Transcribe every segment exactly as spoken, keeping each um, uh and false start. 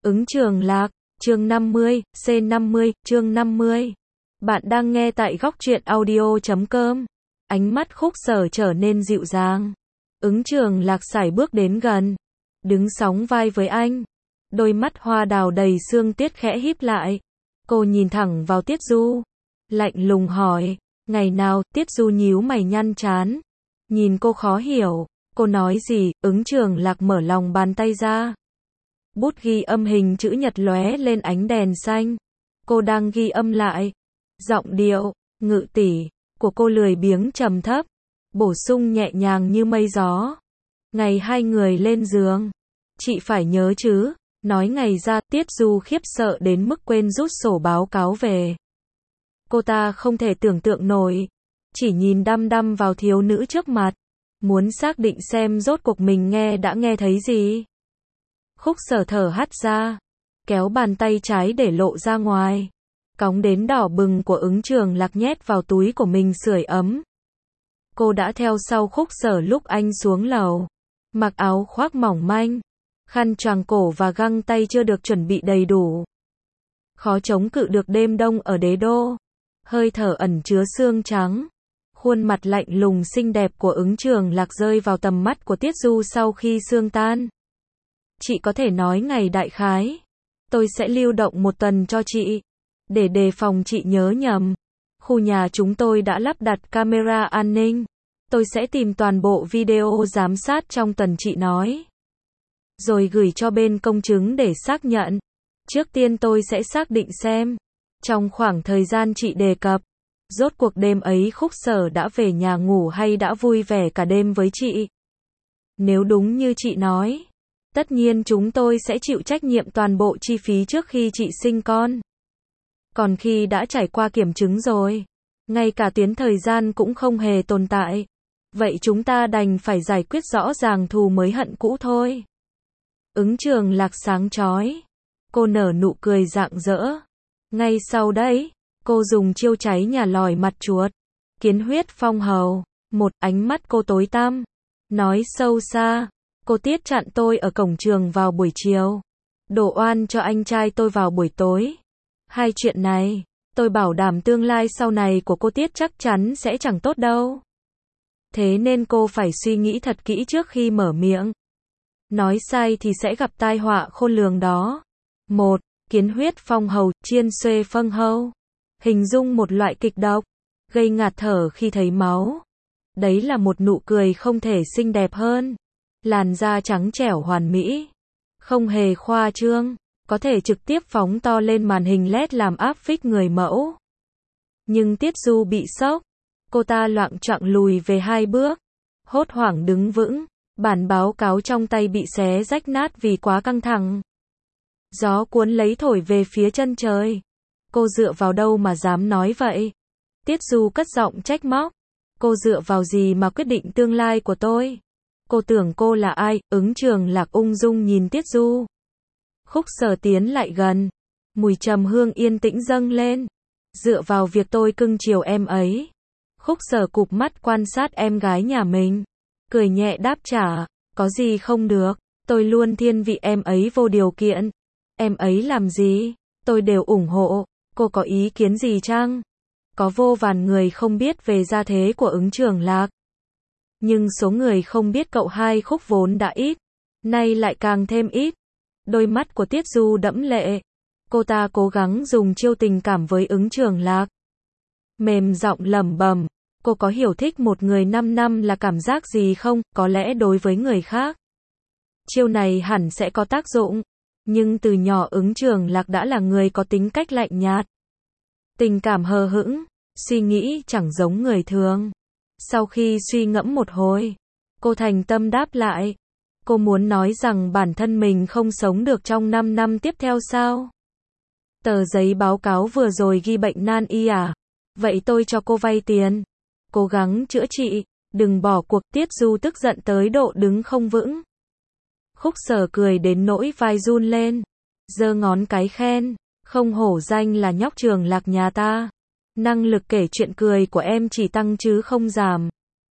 Ứng Trường Lạc, chương năm mươi, C năm mươi, chương năm mươi. Bạn đang nghe tại góc truyện audio chấm com. Ánh mắt Khúc Sở trở nên dịu dàng. Ứng Trường Lạc sải bước đến gần, đứng sóng vai với anh. Đôi mắt hoa đào đầy sương tiết khẽ híp lại. Cô nhìn thẳng vào Tiết Du, lạnh lùng hỏi, ngày nào? Tiết Du nhíu mày nhăn trán, nhìn cô khó hiểu. Cô nói gì? Ứng Trường Lạc mở lòng bàn tay ra. Bút ghi âm hình chữ nhật lóe lên ánh đèn xanh. Cô đang ghi âm lại. Giọng điệu, ngự tỉ của cô lười biếng trầm thấp, bổ sung nhẹ nhàng như mây gió. Ngày hai người lên giường, chị phải nhớ chứ. Nói ngày ra, Tiết Du khiếp sợ đến mức quên rút sổ báo cáo về. Cô ta không thể tưởng tượng nổi, chỉ nhìn đăm đăm vào thiếu nữ trước mặt, muốn xác định xem rốt cuộc mình nghe đã nghe thấy gì. Khúc Sở thở hắt ra, kéo bàn tay trái để lộ ra ngoài, cóng đến đỏ bừng của Ứng Trường Lạc nhét vào túi của mình sưởi ấm. Cô đã theo sau Khúc Sở lúc anh xuống lầu, mặc áo khoác mỏng manh, khăn choàng cổ và găng tay chưa được chuẩn bị đầy đủ. Khó chống cự được đêm đông ở đế đô, hơi thở ẩn chứa xương trắng. Khuôn mặt lạnh lùng xinh đẹp của Ứng Trường Lạc rơi vào tầm mắt của Tiết Du sau khi sương tan. Chị có thể nói ngày đại khái. Tôi sẽ lưu động một tuần cho chị, để đề phòng chị nhớ nhầm. Khu nhà chúng tôi đã lắp đặt camera an ninh. Tôi sẽ tìm toàn bộ video giám sát trong tuần chị nói, rồi gửi cho bên công chứng để xác nhận. Trước tiên tôi sẽ xác định xem, trong khoảng thời gian chị đề cập, rốt cuộc đêm ấy Khúc Sở đã về nhà ngủ hay đã vui vẻ cả đêm với chị. Nếu đúng như chị nói, tất nhiên chúng tôi sẽ chịu trách nhiệm toàn bộ chi phí trước khi chị sinh con. Còn khi đã trải qua kiểm chứng rồi, ngay cả tuyến thời gian cũng không hề tồn tại, vậy chúng ta đành phải giải quyết rõ ràng thù mới hận cũ thôi. Ứng Trường Lạc sáng chói, cô nở nụ cười rạng rỡ. Ngay sau đấy, cô dùng chiêu cháy nhà lòi mặt chuột, kiến huyết phong hầu. Một, ánh mắt cô tối tăm, nói sâu xa, cô Tiết chặn tôi ở cổng trường vào buổi chiều, đổ oan cho anh trai tôi vào buổi tối. Hai chuyện này, tôi bảo đảm tương lai sau này của cô Tiết chắc chắn sẽ chẳng tốt đâu. Thế nên cô phải suy nghĩ thật kỹ trước khi mở miệng. Nói sai thì sẽ gặp tai họa khôn lường đó. Một, kiến huyết phong hầu, chiên xuê phân hâu. Hình dung một loại kịch độc, gây ngạt thở khi thấy máu. Đấy là một nụ cười không thể xinh đẹp hơn. Làn da trắng trẻo hoàn mỹ, không hề khoa trương, có thể trực tiếp phóng to lên màn hình led làm áp phích người mẫu. Nhưng Tiết Du bị sốc, cô ta loạng choạng lùi về hai bước, hốt hoảng đứng vững, bản báo cáo trong tay bị xé rách nát vì quá căng thẳng. Gió cuốn lấy thổi về phía chân trời. Cô dựa vào đâu mà dám nói vậy? Tiết Du cất giọng trách móc. Cô dựa vào gì mà quyết định tương lai của tôi? Cô tưởng cô là ai? Ứng Trường Lạc ung dung nhìn Tiết Du. Khúc Sở tiến lại gần, mùi trầm hương yên tĩnh dâng lên. Dựa vào việc tôi cưng chiều em ấy. Khúc Sở cụp mắt quan sát em gái nhà mình, cười nhẹ đáp trả, có gì không được, tôi luôn thiên vị em ấy vô điều kiện. Em ấy làm gì, tôi đều ủng hộ. Cô có ý kiến gì chăng? Có vô vàn người không biết về gia thế của Ứng Trường Lạc, nhưng số người không biết cậu hai Khúc vốn đã ít, nay lại càng thêm ít. Đôi mắt của Tiết Du đẫm lệ. Cô ta cố gắng dùng chiêu tình cảm với Ứng Trường Lạc, mềm giọng lẩm bẩm, cô có hiểu thích một người năm năm là cảm giác gì không? Có lẽ đối với người khác, chiêu này hẳn sẽ có tác dụng, nhưng từ nhỏ Ứng Trường Lạc đã là người có tính cách lạnh nhạt, tình cảm hờ hững, suy nghĩ chẳng giống người thường. Sau khi suy ngẫm một hồi, cô thành tâm đáp lại. Cô muốn nói rằng bản thân mình không sống được trong năm năm tiếp theo sao? Tờ giấy báo cáo vừa rồi ghi bệnh nan y à? Vậy tôi cho cô vay tiền, cố gắng chữa trị, đừng bỏ cuộc. Tiết Du tức giận tới độ đứng không vững. Khúc Sở cười đến nỗi vai run lên, giơ ngón cái khen, không hổ danh là nhóc Trường Lạc nhà ta. Năng lực kể chuyện cười của em chỉ tăng chứ không giảm.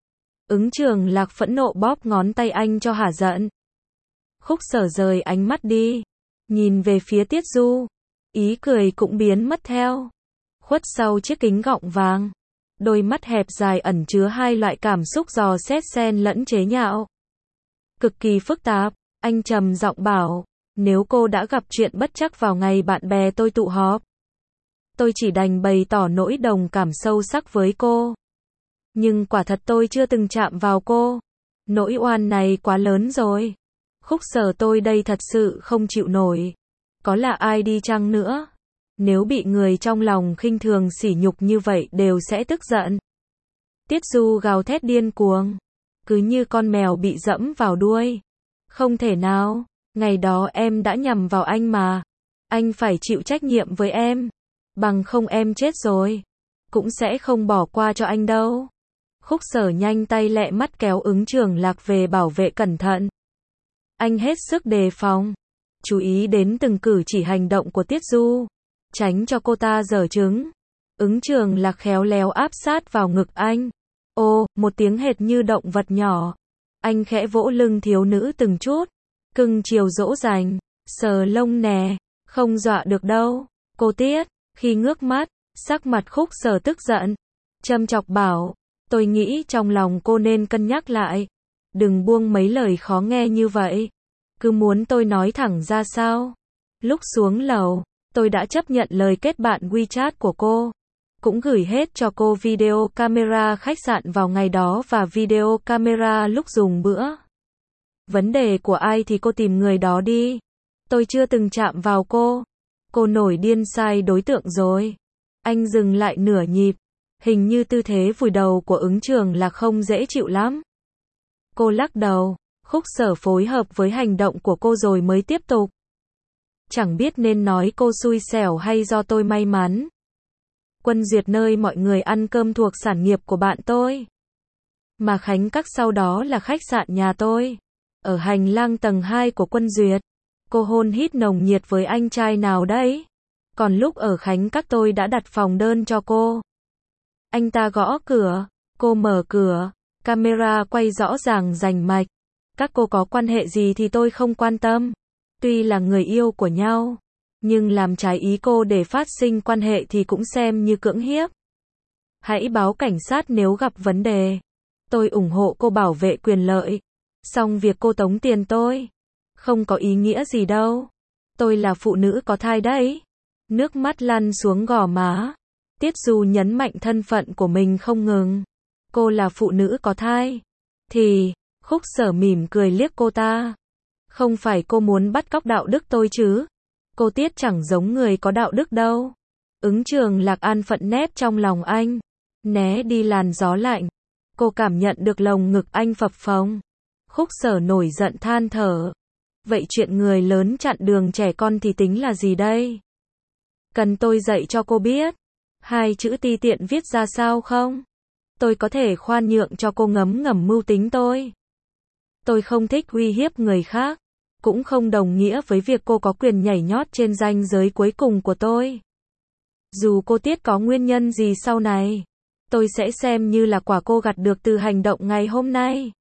Ứng Trường Lạc phẫn nộ bóp ngón tay anh cho hả giận. Khúc Sở rời ánh mắt đi, nhìn về phía Tiết Du, ý cười cũng biến mất theo. Khuất sau chiếc kính gọng vàng, đôi mắt hẹp dài ẩn chứa hai loại cảm xúc dò xét xen lẫn chế nhạo. Cực kỳ phức tạp, anh trầm giọng bảo, nếu cô đã gặp chuyện bất trắc vào ngày bạn bè tôi tụ họp, tôi chỉ đành bày tỏ nỗi đồng cảm sâu sắc với cô. Nhưng quả thật tôi chưa từng chạm vào cô. Nỗi oan này quá lớn rồi. Khúc Sở tôi đây thật sự không chịu nổi. Có là ai đi chăng nữa, nếu bị người trong lòng khinh thường sỉ nhục như vậy đều sẽ tức giận. Tiết Du gào thét điên cuồng, cứ như con mèo bị dẫm vào đuôi. Không thể nào, ngày đó em đã nhầm vào anh mà. Anh phải chịu trách nhiệm với em. Bằng không em chết rồi, cũng sẽ không bỏ qua cho anh đâu. Khúc Sở nhanh tay lẹ mắt kéo Ứng Trường Lạc về bảo vệ cẩn thận. Anh hết sức đề phòng, chú ý đến từng cử chỉ hành động của Tiết Du, tránh cho cô ta giở trứng. Ứng Trường Lạc khéo léo áp sát vào ngực anh. Ô, một tiếng hệt như động vật nhỏ. Anh khẽ vỗ lưng thiếu nữ từng chút, cưng chiều dỗ dành, sờ lông nè, không dọa được đâu. Cô Tiết, khi ngước mắt, sắc mặt Khúc Sở tức giận, châm chọc bảo, tôi nghĩ trong lòng cô nên cân nhắc lại. Đừng buông mấy lời khó nghe như vậy. Cứ muốn tôi nói thẳng ra sao? Lúc xuống lầu, tôi đã chấp nhận lời kết bạn WeChat của cô. Cũng gửi hết cho cô video camera khách sạn vào ngày đó và video camera lúc dùng bữa. Vấn đề của ai thì cô tìm người đó đi. Tôi chưa từng chạm vào cô. Cô nổi điên sai đối tượng rồi. Anh dừng lại nửa nhịp. Hình như tư thế vùi đầu của Ứng Trường Lạc không dễ chịu lắm. Cô lắc đầu. Khúc Sở phối hợp với hành động của cô rồi mới tiếp tục. Chẳng biết nên nói cô xui xẻo hay do tôi may mắn. Quân Duyệt nơi mọi người ăn cơm thuộc sản nghiệp của bạn tôi. Mà Khánh Các sau đó là khách sạn nhà tôi. Ở hành lang tầng hai của Quân Duyệt, cô hôn hít nồng nhiệt với anh trai nào đấy. Còn lúc ở Khánh Các tôi đã đặt phòng đơn cho cô. Anh ta gõ cửa, cô mở cửa, camera quay rõ ràng rành mạch. Các cô có quan hệ gì thì tôi không quan tâm. Tuy là người yêu của nhau, nhưng làm trái ý cô để phát sinh quan hệ thì cũng xem như cưỡng hiếp. Hãy báo cảnh sát nếu gặp vấn đề. Tôi ủng hộ cô bảo vệ quyền lợi. Song việc cô tống tiền tôi, không có ý nghĩa gì đâu. Tôi là phụ nữ có thai đấy. Nước mắt lăn xuống gò má. Tiết Du nhấn mạnh thân phận của mình không ngừng. Cô là phụ nữ có thai. Thì, Khúc Sở mỉm cười liếc cô ta. Không phải cô muốn bắt cóc đạo đức tôi chứ? Cô Tiết chẳng giống người có đạo đức đâu. Ứng Trường Lạc an phận nép trong lòng anh, né đi làn gió lạnh. Cô cảm nhận được lồng ngực anh phập phồng. Khúc Sở nổi giận than thở. Vậy chuyện người lớn chặn đường trẻ con thì tính là gì đây? Cần tôi dạy cho cô biết hai chữ ti tiện viết ra sao không? Tôi có thể khoan nhượng cho cô ngấm ngầm mưu tính tôi. Tôi không thích uy hiếp người khác, cũng không đồng nghĩa với việc cô có quyền nhảy nhót trên ranh giới cuối cùng của tôi. Dù cô Tiết có nguyên nhân gì sau này, tôi sẽ xem như là quả cô gặt được từ hành động ngày hôm nay.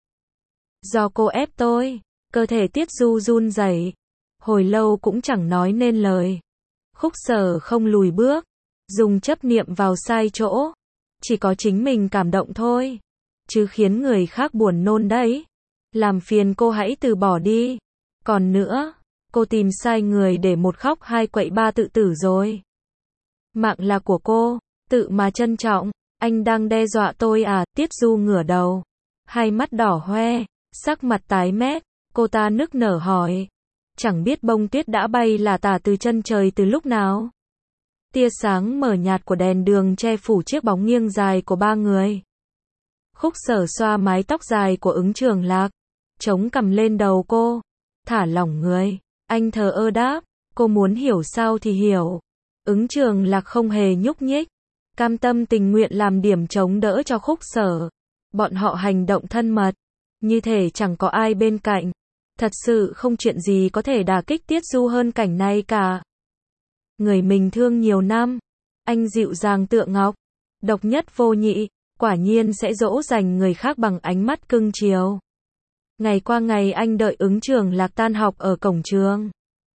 Do cô ép tôi, cơ thể Tiết Du run rẩy, hồi lâu cũng chẳng nói nên lời. Khúc Sở không lùi bước, dùng chấp niệm vào sai chỗ. Chỉ có chính mình cảm động thôi, chứ khiến người khác buồn nôn đấy. Làm phiền cô hãy từ bỏ đi. Còn nữa, cô tìm sai người để một khóc hai quậy ba tự tử rồi. Mạng là của cô, tự mà trân trọng. Anh đang đe dọa tôi à? Tiết Du ngửa đầu, hai mắt đỏ hoe, sắc mặt tái mét. Cô ta nức nở hỏi. Chẳng biết bông tuyết đã bay là tả từ chân trời từ lúc nào. Tia sáng mờ nhạt của đèn đường che phủ chiếc bóng nghiêng dài của ba người. Khúc Sở xoa mái tóc dài của Ứng Trường Lạc, chống cằm lên đầu cô, thả lỏng người. Anh thờ ơ đáp, cô muốn hiểu sao thì hiểu. Ứng Trường Lạc không hề nhúc nhích, cam tâm tình nguyện làm điểm chống đỡ cho Khúc Sở. Bọn họ hành động thân mật, như thể chẳng có ai bên cạnh. Thật sự không chuyện gì có thể đả kích Tiết Du hơn cảnh này cả. Người mình thương nhiều năm, anh dịu dàng tựa ngọc, độc nhất vô nhị, quả nhiên sẽ dỗ dành người khác bằng ánh mắt cưng chiều. Ngày qua ngày anh đợi Ứng Trường Lạc tan học ở cổng trường.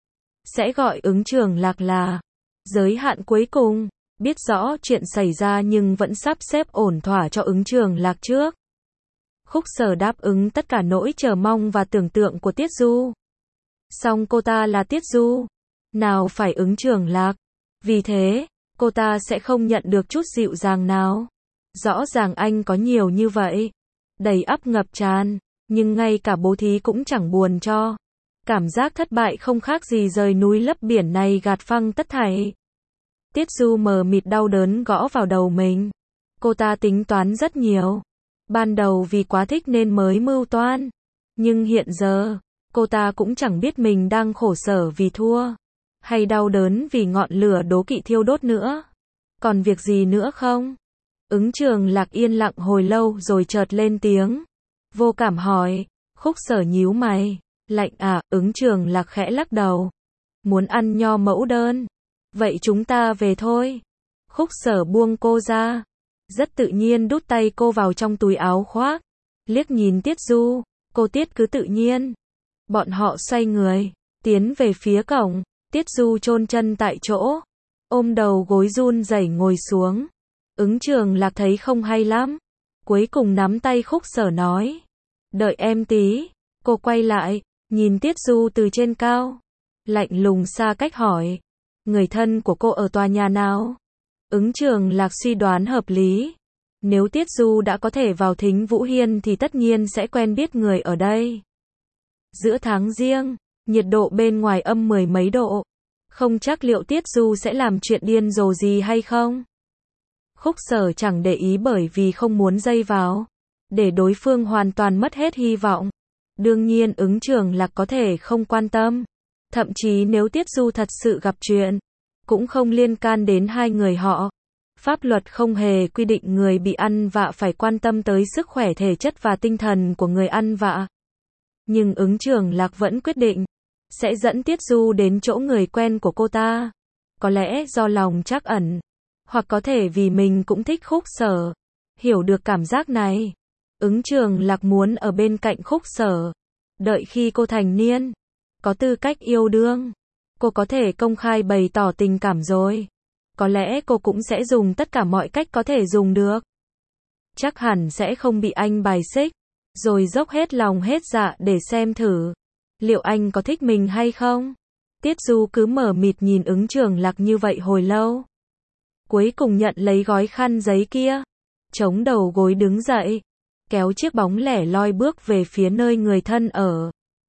sẽ gọi ứng trường lạc là giới hạn cuối cùng. Biết rõ chuyện xảy ra nhưng vẫn sắp xếp ổn thỏa cho ứng trường lạc trước. Khúc Sở đáp ứng tất cả nỗi chờ mong và tưởng tượng của Tiết Du. Song cô ta là Tiết Du, nào phải ứng trường lạc. Vì thế, cô ta sẽ không nhận được chút dịu dàng nào. Rõ ràng anh có nhiều như vậy, đầy ắp ngập tràn, nhưng ngay cả bố thí cũng chẳng buồn cho. Cảm giác thất bại không khác gì rời núi lấp biển này gạt phăng tất thảy. Tiết Du mờ mịt đau đớn gõ vào đầu mình. Cô ta tính toán rất nhiều. Ban đầu vì quá thích nên mới mưu toan. Nhưng hiện giờ, cô ta cũng chẳng biết mình đang khổ sở vì thua, hay đau đớn vì ngọn lửa đố kỵ thiêu đốt nữa. Còn việc gì nữa không? Ứng trường lạc yên lặng hồi lâu rồi chợt lên tiếng. Vô cảm hỏi. Khúc Sở nhíu mày. Lạnh à? Ứng trường lạc khẽ lắc đầu. Muốn ăn nho mẫu đơn. Vậy chúng ta về thôi. Khúc Sở buông cô ra. Rất tự nhiên đút tay cô vào trong túi áo khoác. Liếc nhìn Tiết Du. Cô Tiết cứ tự nhiên. Bọn họ xoay người, tiến về phía cổng. Tiết Du chôn chân tại chỗ, ôm đầu gối run rẩy ngồi xuống. Ứng trường lạc thấy không hay lắm. Cuối cùng nắm tay Khúc Sở nói. Đợi em tí. Cô quay lại, nhìn Tiết Du từ trên cao. Lạnh lùng xa cách hỏi. Người thân của cô ở tòa nhà nào? Ứng trường lạc suy đoán hợp lý. Nếu Tiết Du đã có thể vào Thính Vũ Hiên thì tất nhiên sẽ quen biết người ở đây. Giữa tháng Giêng, nhiệt độ bên ngoài âm mười mấy độ. Không chắc liệu Tiết Du sẽ làm chuyện điên rồ gì hay không? Khúc Sở chẳng để ý bởi vì không muốn dây vào, để đối phương hoàn toàn mất hết hy vọng. Đương nhiên ứng trường lạc có thể không quan tâm. Thậm chí nếu Tiết Du thật sự gặp chuyện, cũng không liên can đến hai người họ. Pháp luật không hề quy định người bị ăn vạ phải quan tâm tới sức khỏe thể chất và tinh thần của người ăn vạ. Nhưng ứng trường lạc vẫn quyết định sẽ dẫn Tiết Du đến chỗ người quen của cô ta. Có lẽ do lòng trắc ẩn, hoặc có thể vì mình cũng thích Khúc Sở. Hiểu được cảm giác này, ứng trường lạc muốn ở bên cạnh Khúc Sở. Đợi khi cô thành niên, có tư cách yêu đương, cô có thể công khai bày tỏ tình cảm rồi. Có lẽ cô cũng sẽ dùng tất cả mọi cách có thể dùng được. Chắc hẳn sẽ không bị anh bài xích, rồi dốc hết lòng hết dạ để xem thử liệu anh có thích mình hay không. Tiết Du cứ mờ mịt nhìn ứng trường lạc như vậy hồi lâu. Cuối cùng nhận lấy gói khăn giấy kia, chống đầu gối đứng dậy, kéo chiếc bóng lẻ loi bước về phía nơi người thân ở.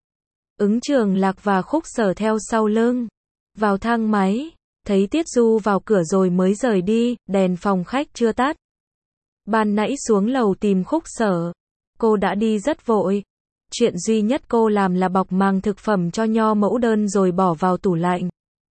Ứng trường lạc và Khúc Sở theo sau lưng. Vào thang máy, thấy Tiết Du vào cửa rồi mới rời đi, đèn phòng khách chưa tắt. Ban nãy xuống lầu tìm Khúc Sở, cô đã đi rất vội. Chuyện duy nhất cô làm là bọc màng thực phẩm cho nho mẫu đơn rồi bỏ vào tủ lạnh.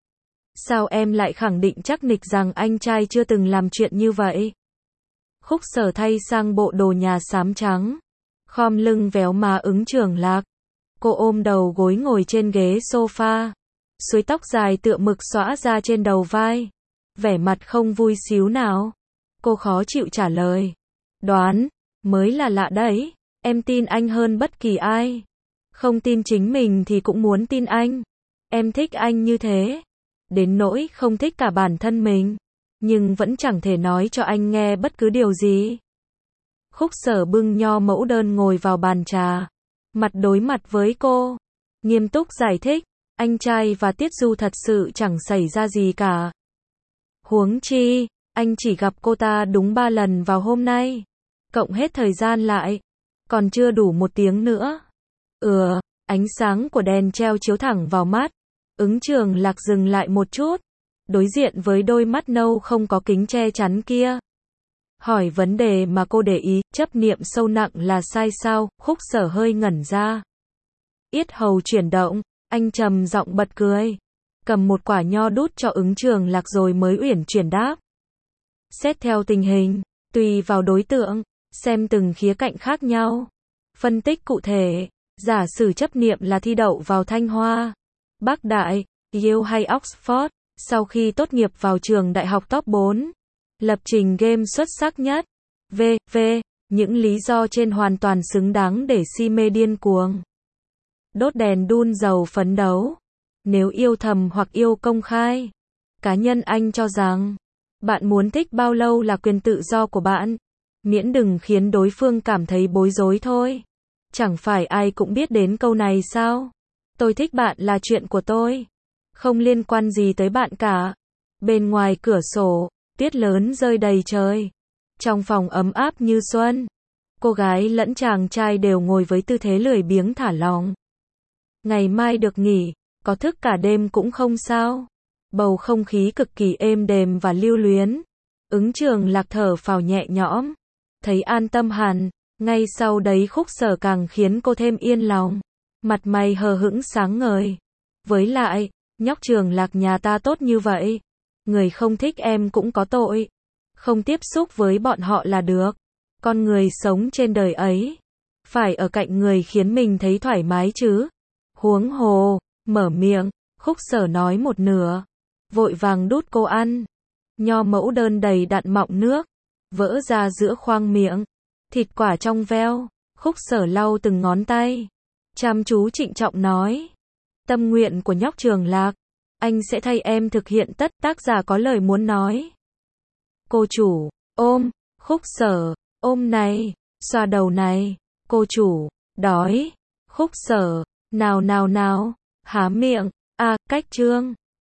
Sao em lại khẳng định chắc nịch rằng anh trai chưa từng làm chuyện như vậy? Khúc Sở thay sang bộ đồ nhà xám trắng, khom lưng véo má ứng trường lạc. Cô ôm đầu gối ngồi trên ghế sofa, xuôi tóc dài tựa mực xõa ra trên đầu vai, vẻ mặt không vui xíu nào. Cô khó chịu trả lời. Đoán, mới là lạ đấy. Em tin anh hơn bất kỳ ai. Không tin chính mình thì cũng muốn tin anh. Em thích anh như thế, đến nỗi không thích cả bản thân mình, nhưng vẫn chẳng thể nói cho anh nghe bất cứ điều gì. Khúc Sở bưng nho mẫu đơn ngồi vào bàn trà, mặt đối mặt với cô, nghiêm túc giải thích, anh trai và Tiết Du thật sự chẳng xảy ra gì cả. Huống chi, anh chỉ gặp cô ta đúng ba lần vào hôm nay, cộng hết thời gian lại, còn chưa đủ một tiếng nữa. Ừ, ánh sáng của đèn treo chiếu thẳng vào mắt. Ứng trường lạc dừng lại một chút, đối diện với đôi mắt nâu không có kính che chắn kia. Hỏi vấn đề mà cô để ý, chấp niệm sâu nặng là sai sao? Khúc Sở hơi ngẩn ra. Yết hầu chuyển động, anh trầm giọng bật cười. Cầm một quả nho đút cho ứng trường lạc rồi mới uyển chuyển đáp. Xét theo tình hình, tùy vào đối tượng, xem từng khía cạnh khác nhau. Phân tích cụ thể, giả sử chấp niệm là thi đậu vào Thanh Hoa, Bắc Đại, Yale hay Oxford, sau khi tốt nghiệp vào trường đại học top bốn, lập trình game xuất sắc nhất, vân vân, những lý do trên hoàn toàn xứng đáng để si mê điên cuồng. Đốt đèn đun dầu phấn đấu. Nếu yêu thầm hoặc yêu công khai, cá nhân anh cho rằng, bạn muốn thích bao lâu là quyền tự do của bạn, miễn đừng khiến đối phương cảm thấy bối rối thôi. Chẳng phải ai cũng biết đến câu này sao? Tôi thích bạn là chuyện của tôi, không liên quan gì tới bạn cả. Bên ngoài cửa sổ, tuyết lớn rơi đầy trời. Trong phòng ấm áp như xuân, cô gái lẫn chàng trai đều ngồi với tư thế lười biếng thả lỏng. Ngày mai được nghỉ, có thức cả đêm cũng không sao. Bầu không khí cực kỳ êm đềm và lưu luyến. Ứng Trường Lạc thở phào nhẹ nhõm, thấy an tâm hẳn. Ngay sau đấy Khúc Sở càng khiến cô thêm yên lòng, mặt mày hờ hững sáng ngời. Với lại, nhóc Trường Lạc nhà ta tốt như vậy, người không thích em cũng có tội. Không tiếp xúc với bọn họ là được. Con người sống trên đời ấy, phải ở cạnh người khiến mình thấy thoải mái chứ. Huống hồ, mở miệng, Khúc Sở nói một nửa, vội vàng đút cô ăn. Nho mẫu đơn đầy đặn mọng nước, vỡ ra giữa khoang miệng. Thịt quả trong veo, Khúc Sở lau từng ngón tay, chăm chú trịnh trọng nói. Tâm nguyện của nhóc Trường Lạc, anh sẽ thay em thực hiện tất. Tác giả có lời muốn nói. Cô chủ, ôm, Khúc Sở, ôm này, xoa đầu này. Cô chủ, đói. Khúc Sở, nào nào nào, há miệng, a, cách chương.